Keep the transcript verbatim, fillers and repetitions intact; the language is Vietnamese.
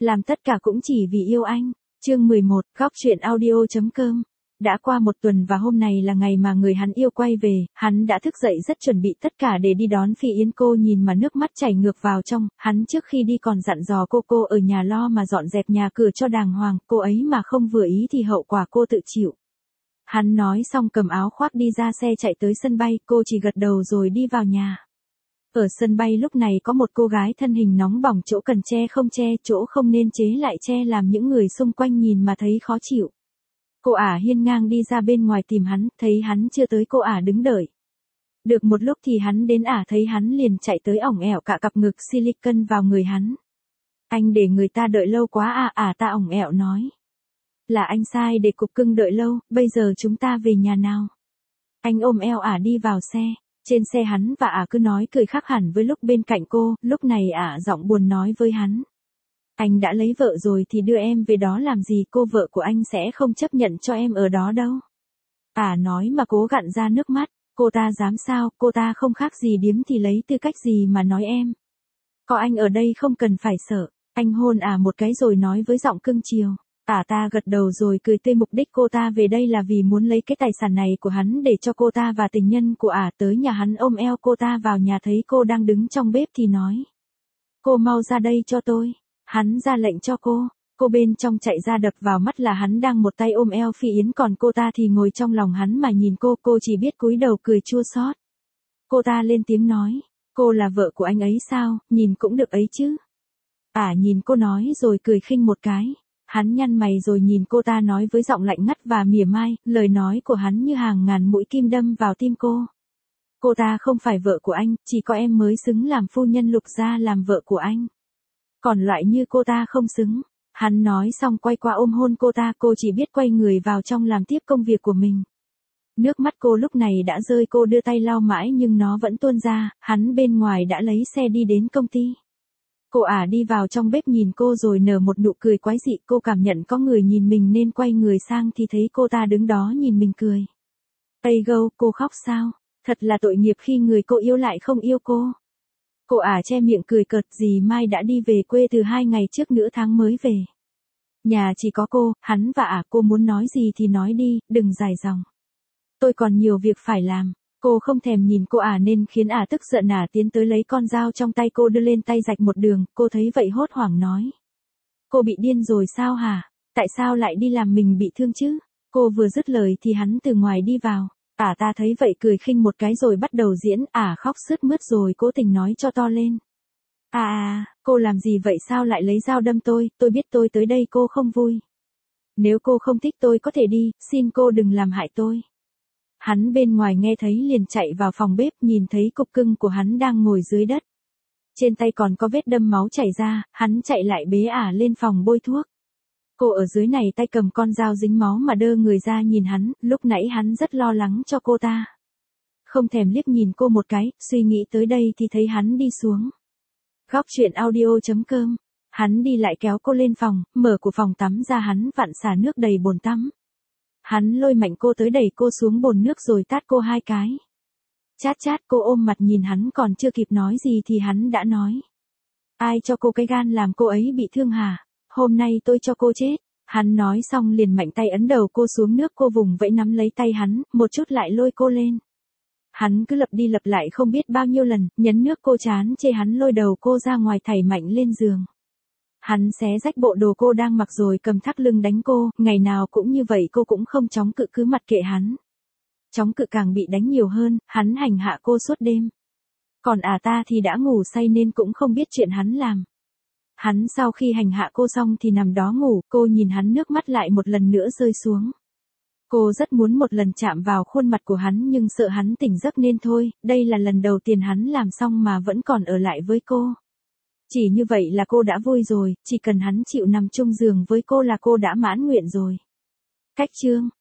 Làm tất cả cũng chỉ vì yêu anh. Chương mười một, góc truyện audio.com. Đã qua một tuần và hôm nay là ngày mà người hắn yêu quay về, hắn đã thức dậy rất chuẩn bị tất cả để đi đón Phi Yến. Cô nhìn mà nước mắt chảy ngược vào trong, hắn trước khi đi còn dặn dò cô cô ở nhà lo mà dọn dẹp nhà cửa cho đàng hoàng, cô ấy mà không vừa ý thì hậu quả cô tự chịu. Hắn nói xong cầm áo khoác đi ra xe chạy tới sân bay, cô chỉ gật đầu rồi đi vào nhà. Ở sân bay lúc này có một cô gái thân hình nóng bỏng, chỗ cần che không che, chỗ không nên chế lại che, làm những người xung quanh nhìn mà thấy khó chịu. Cô ả hiên ngang đi ra bên ngoài tìm hắn, thấy hắn chưa tới cô ả đứng đợi. Được một lúc thì hắn đến, ả thấy hắn liền chạy tới ỏng ẻo cả cặp ngực silicon vào người hắn. Anh để người ta đợi lâu quá à, ả ta ỏng ẻo nói. Là anh sai để cục cưng đợi lâu, bây giờ chúng ta về nhà nào. Anh ôm eo ả đi vào xe. Trên xe hắn và ả cứ nói cười khác hẳn với lúc bên cạnh cô, lúc này ả giọng buồn nói với hắn. Anh đã lấy vợ rồi thì đưa em về đó làm gì, cô vợ của anh sẽ không chấp nhận cho em ở đó đâu. Ả nói mà cố gặn ra nước mắt, cô ta dám sao, cô ta không khác gì điếm thì lấy tư cách gì mà nói em. Có anh ở đây không cần phải sợ. Anh hôn ả một cái rồi nói với giọng cưng chiều. Ả ta gật đầu rồi cười tươi, mục đích cô ta về đây là vì muốn lấy cái tài sản này của hắn để cho cô ta và tình nhân của ả. Tới nhà hắn ôm eo cô ta vào nhà, thấy cô đang đứng trong bếp thì nói. Cô mau ra đây cho tôi. Hắn ra lệnh cho cô. Cô bên trong chạy ra, đập vào mắt là hắn đang một tay ôm eo Phi Yến, còn cô ta thì ngồi trong lòng hắn mà nhìn cô. Cô chỉ biết cúi đầu cười chua xót. Cô ta lên tiếng nói. Cô là vợ của anh ấy sao, nhìn cũng được ấy chứ. Ả nhìn cô nói rồi cười khinh một cái. Hắn nhăn mày rồi nhìn cô ta nói với giọng lạnh ngắt và mỉa mai, lời nói của hắn như hàng ngàn mũi kim đâm vào tim cô. Cô ta không phải vợ của anh, chỉ có em mới xứng làm phu nhân, Lục gia làm vợ của anh. Còn loại như cô ta không xứng. Hắn nói xong quay qua ôm hôn cô ta, cô chỉ biết quay người vào trong làm tiếp công việc của mình. Nước mắt cô lúc này đã rơi, cô đưa tay lau mãi nhưng nó vẫn tuôn ra. Hắn bên ngoài đã lấy xe đi đến công ty. Cô ả đi vào trong bếp nhìn cô rồi nở một nụ cười quái dị, cô cảm nhận có người nhìn mình nên quay người sang thì thấy cô ta đứng đó nhìn mình cười. Ây gâu, cô khóc sao? Thật là tội nghiệp khi người cô yêu lại không yêu cô. Cô ả che miệng cười cợt, dì Mai đã đi về quê từ hai ngày trước, nửa tháng mới về. Nhà chỉ có cô, hắn và ả, cô muốn nói gì thì nói đi, đừng dài dòng. Tôi còn nhiều việc phải làm. Cô không thèm nhìn cô ả nên khiến ả tức giận, ả tiến tới lấy con dao trong tay cô đưa lên tay rạch một đường, cô thấy vậy hốt hoảng nói. Cô bị điên rồi sao hả? Tại sao lại đi làm mình bị thương chứ? Cô vừa dứt lời thì hắn từ ngoài đi vào. Ả ta thấy vậy cười khinh một cái rồi bắt đầu diễn, ả khóc sướt mướt rồi cố tình nói cho to lên. À à, cô làm gì vậy, sao lại lấy dao đâm tôi, tôi biết tôi tới đây cô không vui. Nếu cô không thích tôi có thể đi, xin cô đừng làm hại tôi. Hắn bên ngoài nghe thấy liền chạy vào phòng bếp, nhìn thấy cục cưng của hắn đang ngồi dưới đất. Trên tay còn có vết đâm máu chảy ra, hắn chạy lại bế ả lên phòng bôi thuốc. Cô ở dưới này tay cầm con dao dính máu mà đơ người ra nhìn hắn, lúc nãy hắn rất lo lắng cho cô ta. Không thèm liếc nhìn cô một cái, suy nghĩ tới đây thì thấy hắn đi xuống. Góc truyện audio.com. Hắn đi lại kéo cô lên phòng, mở của phòng tắm ra, hắn vặn xả nước đầy bồn tắm. Hắn lôi mạnh cô tới đẩy cô xuống bồn nước rồi tát cô hai cái. Chát chát, cô ôm mặt nhìn hắn, còn chưa kịp nói gì thì hắn đã nói. Ai cho cô cái gan làm cô ấy bị thương hả? Hôm nay tôi cho cô chết. Hắn nói xong liền mạnh tay ấn đầu cô xuống nước, cô vùng vẫy nắm lấy tay hắn, một chút lại lôi cô lên. Hắn cứ lặp đi lặp lại không biết bao nhiêu lần, nhấn nước cô chán chê, hắn lôi đầu cô ra ngoài thảy mạnh lên giường. Hắn xé rách bộ đồ cô đang mặc rồi cầm thắt lưng đánh cô, ngày nào cũng như vậy, cô cũng không chống cự, cứ mặc kệ hắn. Chống cự càng bị đánh nhiều hơn, hắn hành hạ cô suốt đêm. Còn ả ta thì đã ngủ say nên cũng không biết chuyện hắn làm. Hắn sau khi hành hạ cô xong thì nằm đó ngủ, cô nhìn hắn, nước mắt lại một lần nữa rơi xuống. Cô rất muốn một lần chạm vào khuôn mặt của hắn nhưng sợ hắn tỉnh giấc nên thôi, đây là lần đầu tiên hắn làm xong mà vẫn còn ở lại với cô. Chỉ như vậy là cô đã vui rồi, chỉ cần hắn chịu nằm chung giường với cô là cô đã mãn nguyện rồi. Cách chương